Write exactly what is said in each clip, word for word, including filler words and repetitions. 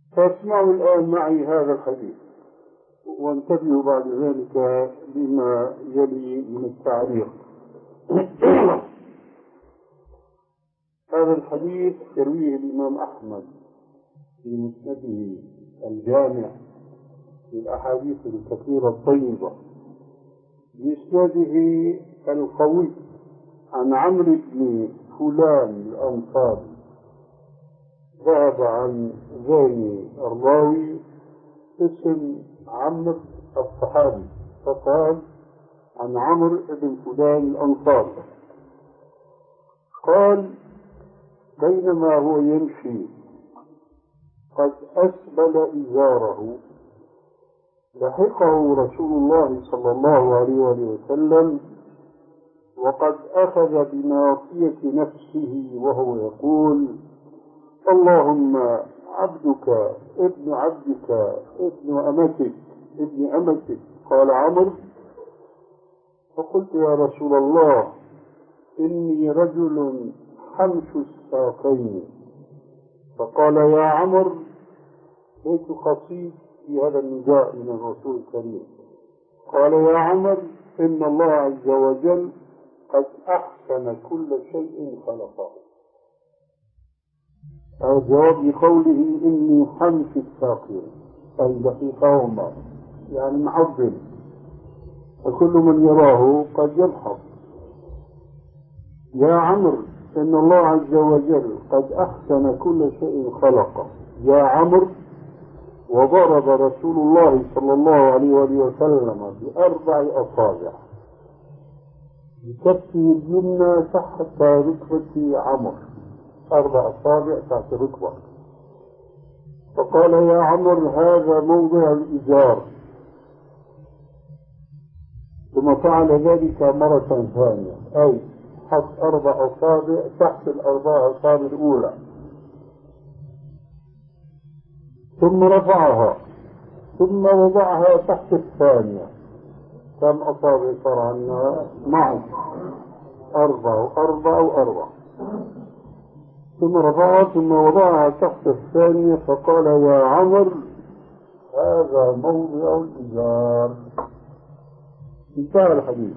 فاسمعوا الآن معي هذا الحديث، وانتبهوا بعد ذلك لما يلي من التعليق. هذا الحديث يرويه الإمام أحمد في مسنده الجامع للأحاديث الكثيرة الطيبة بإسناده القوي عن عمرو بن فلان الأنصاري. ذهب عن ذي الراوي اسم عمرو الصحابي فقال عن عمرو بن فلان الأنصاري قال: بينما هو يمشي قد أسبل إزاره لحقه رسول الله صلى الله عليه وسلم وقد أخذ بناصية نفسه وهو يقول: اللهم عبدك ابن عبدك ابن أمتك ابن أمتك. قال عمرو: فقلت يا رسول الله إني رجل حمش الساقين. فقال: يا عمرو بيت قصيد في هذا النداء من الرسول الكريم. قال: يا عمرو إن الله عز وجل قد أحسن كل شيء خلقه. الجواب لقوله إني حمش الساقين أي دقيقهما، يعني معظم، وكل من يراه قد يلحظ. يا عمرو إن الله عز وجل قد أحسن كل شيء خلقه. يا عمرو. وضرب رسول الله صلى الله عليه وسلم بأربع أصابع بكفه اليمنى تحت ركبة عمرو، أربع أصابع تحت ركبة، فقال: يا عمرو هذا موضع الإزار. ثم فعل ذلك مرة ثانية، أي حط أربع أصابع تحت الأربع أصابع الأولى، ثم رفعها ثم وضعها تحت الثانية. كم أصابع صار عنا معه؟ أربع وأربع وأربع. ثم رفعها ثم وضعها تحت الثانية فقال: يا عمرو هذا موضع الإزار. انتهى الحديث.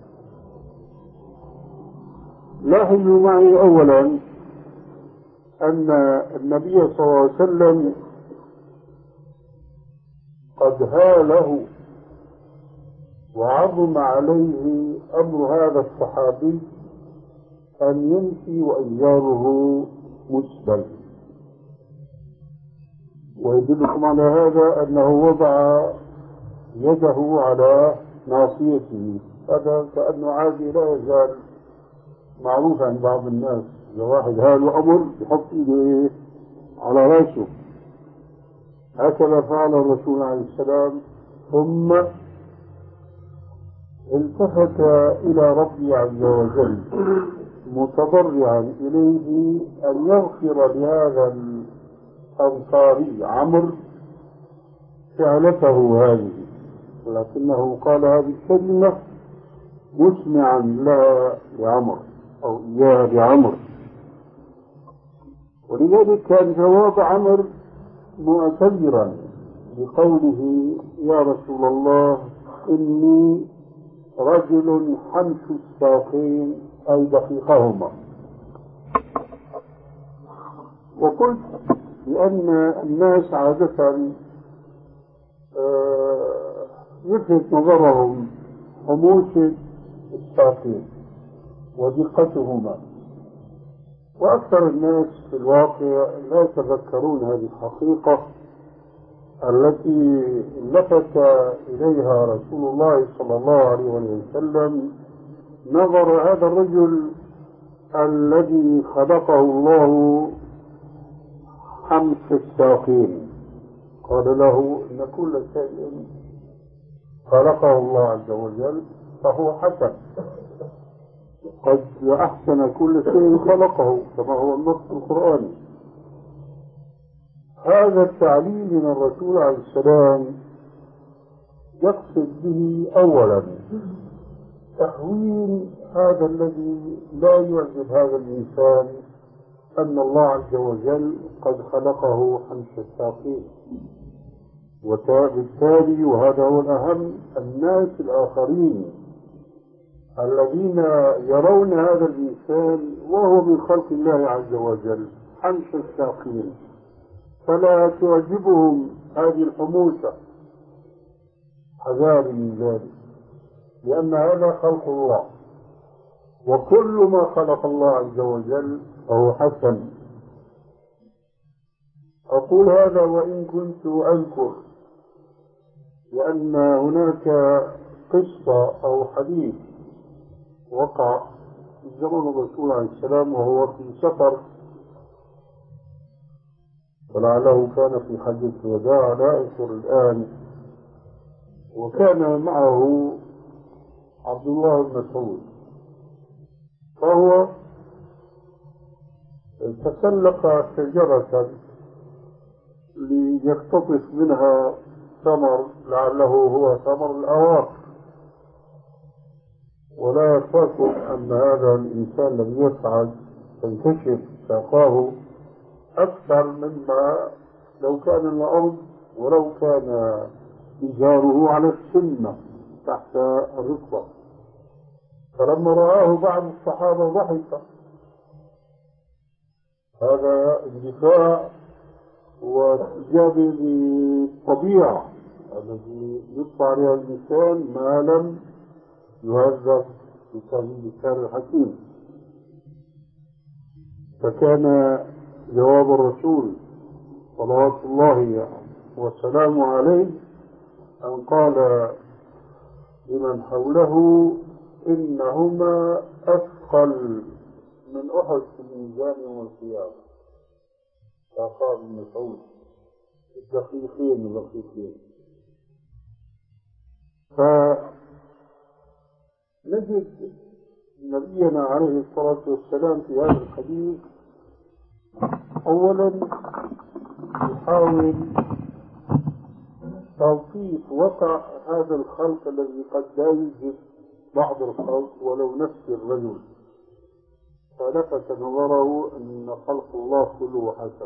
لاحظوا معي أولا أن النبي صلى الله عليه وسلم قد هاله وعظم عليه أمر هذا الصحابي أن يمشي وإزاره مسبل، ويدلكم على هذا أنه وضع يده على ناصيته. هذا كأنه عادي لا يزال معروف عند بعض الناس، إذا واحد هاله أمر يحط إيده على رأسه. هكذا فعل الرسول عليه السلام، ثم التفت إلى ربي عز وجل متضرعا إليه أن يغفر لهذا الأنصاري عمرو فعلته هذه، ولكنه قال هذه الكلمة مسمعا لها لعمرو أو إياها لعمرو، ولذلك كان جواب عمرو معتذرا بقوله: يا رسول الله إني رجل حمش الساقين أي دقيقهما. وقلت لأن الناس عادة يلفت نظرهم حموشة الساقين ودقتهما، وأكثر الناس في الواقع لا يتذكرون هذه الحقيقة التي لفت إليها رسول الله صلى الله عليه وسلم نظر هذا الرجل الذي خلقه الله حمش الساقين. قال له: إن كل شيء خلقه الله عز وجل فهو حسن، قد أحسن كل شيء خلقه كما هو النص القرآني. هذا التعليل من الرسول عليه السلام يقصد به أولا تحويل هذا الذي لا يعجب هذا الإنسان أن الله عز وجل قد خلقه حمش الساقين، وبالتالي وهذا هو الأهم، الناس الآخرين الذين يرون هذا الإنسان وهو من خلق الله عز وجل حمش الساقين فلا تعجبهم هذه الحموشة، حذار من ذلك، لأن هذا خلق الله، وكل ما خلق الله عز وجل فهو حسن. أقول هذا وإن كنت أذكر لأن هناك قصة أو حديث وقع في زمن الرسول عليه السلام وهو في سفر، ولعله كان في حجة الوداع لا أذكر الآن، وكان معه عبد الله بن مسعود، فهو تسلق شجرة ليقتطف منها ثمر لعله هو ثمر الأواق، ولا يخافكم أن هذا الإنسان لم يسعد تنكشف ساقاه أكثر مما لو كان الأرض ولو كان إزاره على السنة تحت الركبة. فلما رآه بعض الصحابة ضحك، هذا اندفاع واستجابة للطبيعة الذي يطلع عليها الإنسان ما لم يهذب بكان الحكيم. فكان جواب الرسول صلوات الله وسلامه عليه أن قال لمن حوله إنهما أثقل من أحد في الميزان يوم القيامة. فقال ابن مسعود الدقيقين الدقيقين. فنجد نبينا عليه الصلاة والسلام في هذا الحديث أولا يحاول توصيف وقع هذا الخلق الذي قد لا يوجد بعض الخلق ولو نفس الرجل، فلفت نظره أن خلق الله كله حسن،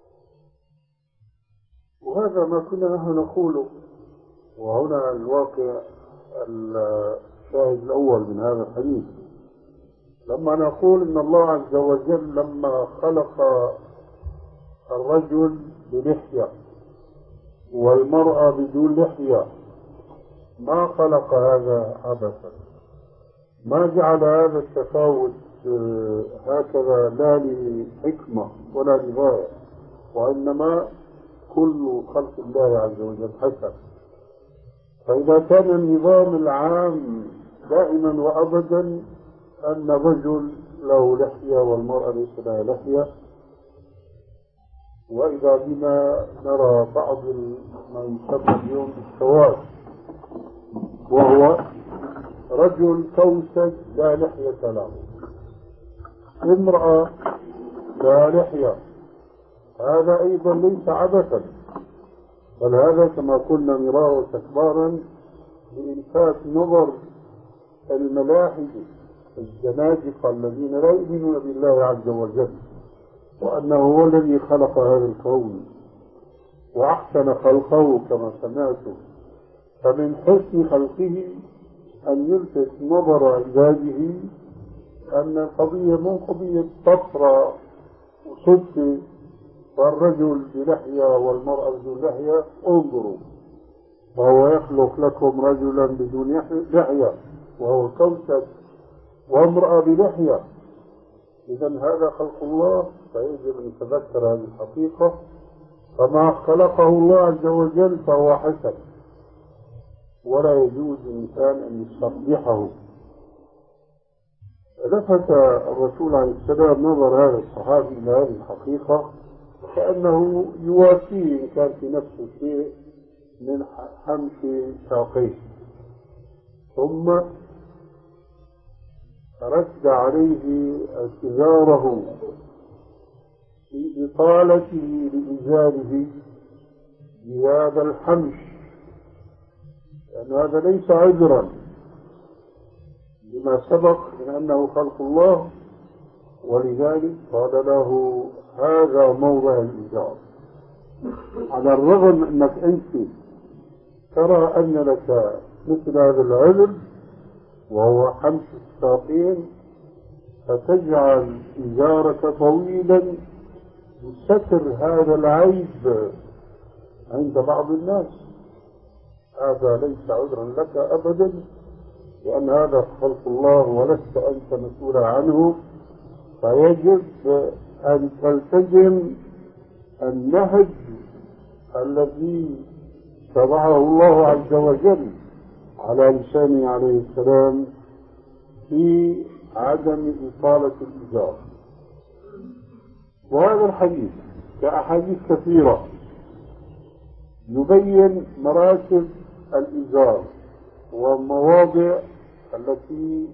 وهذا ما كنا نحن نقوله. وهنا الواقع الشاهد الأول من هذا الحديث، لما نقول إن الله عز وجل لما خلق الرجل بلحية والمرأة بدون لحية ما خلق هذا عبثا، ما جعل هذا التفاوت هكذا لا لحكمة ولا لغاية، وإنما كل خلق الله عز وجل حسن. فإذا كان النظام العام دائما وأبدا أن الرجل له لحية والمرأة ليس لها لحية، وإذا بنا نرى بعض ما يسمى اليوم بالسواد، وهو رجل كوسج لا لحية له، امرأة لا لحية، هذا أيضا ليس عبثا، بل هذا كما قلنا مرارا وتكرارا لإلفات نظر الملاحدة الزنادقة الذين لا يؤمنون بالله عز وجل وأنه هو الذي خلق هذا الكون وأحسن خلقه كما سمعتم. فمن حسن خلقه أن يلفت نظر عباده أن القضية مو قضية طفرة وصدفة، فالرجل بلحية والمرأة بدون لحية، انظروا وهو يخلق لكم رجلا بدون لحية وهو كوكب، وامرأة بلحية. إذا هذا خلق الله، فيجب أن نتذكر هذه الحقيقة. فما خلقه الله عز وجل فهو حسن، ولا يجوز للإنسان أن يستقبحه. لفت الرسول عليه السلام نظر هذا الصحابي إلى هذه الحقيقة كأنه يواسيه إن كان في نفس الشيء من حمش ساقيه، ثم رد عليه اعتذاره في إطالته لإزاله بهذا الحمش، لأن هذا ليس عذرا لما سبق من أنه خلق الله، ولذلك قال له هذا موضع الإزار، على الرغم أنك أنت ترى أن لك مثل هذا العذر وهو حمس الساقين، فتجعل إزارك طويلا لستر هذا العيب عند بعض الناس. هذا ليس عذرا لك أبدا، لأن هذا خلق الله ولست أنت مسؤولا عنه، فيجب أن تلتزم النهج الذي شرعه الله عز وجل على لسانه عليه السلام في عدم إطالة الإزار. وهذا الحديث كأحاديث كثيرة يبين مراتب الإزار والمواضع التي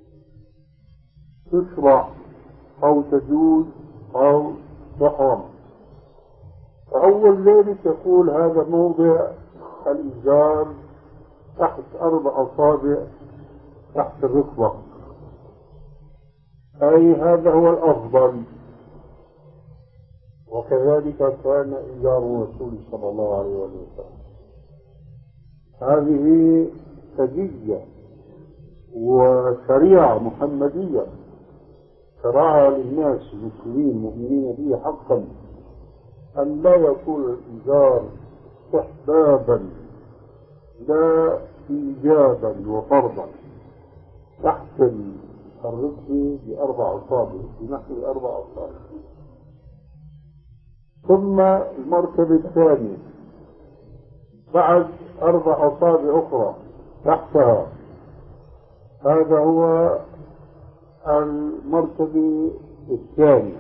تشرع أو تجوز أو تحرم. فأول ذلك يقول هذا موضع الإزار تحت أربع أصابع تحت الركبة، أي هذا هو الأفضل، وكذلك كان إزار الرسول صلى الله عليه وسلم. هذه سجية وشريعة محمدية شرعها للناس المسلمين المؤمنين به حقا، أن لا يكون الإزار استحبابا لا إيجابا وفرضا، تحت الركبة بأربع أصابع بنحو أربع أصابع. ثم المرتبة الثانية بعد أربع أصابع أخرى تحتها، هذا هو المرتبة الثانية.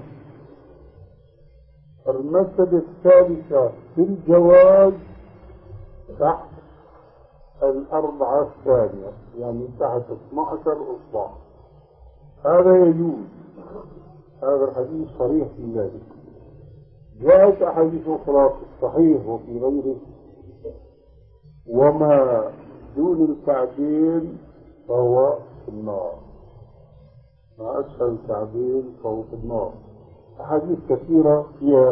المرتبة الثالثة في الجواز تحت الأربعة الثانية، يعني تحت اثني عشر إصبع، هذا يجوز. هذا الحديث صريح في ذلك. جاءت أحاديث أخرى في الصحيح وفي غيره: وما دون الكعبين فهو في النار، ما أسفل الكعبين فهو في النار. أحاديث كثيرة فيها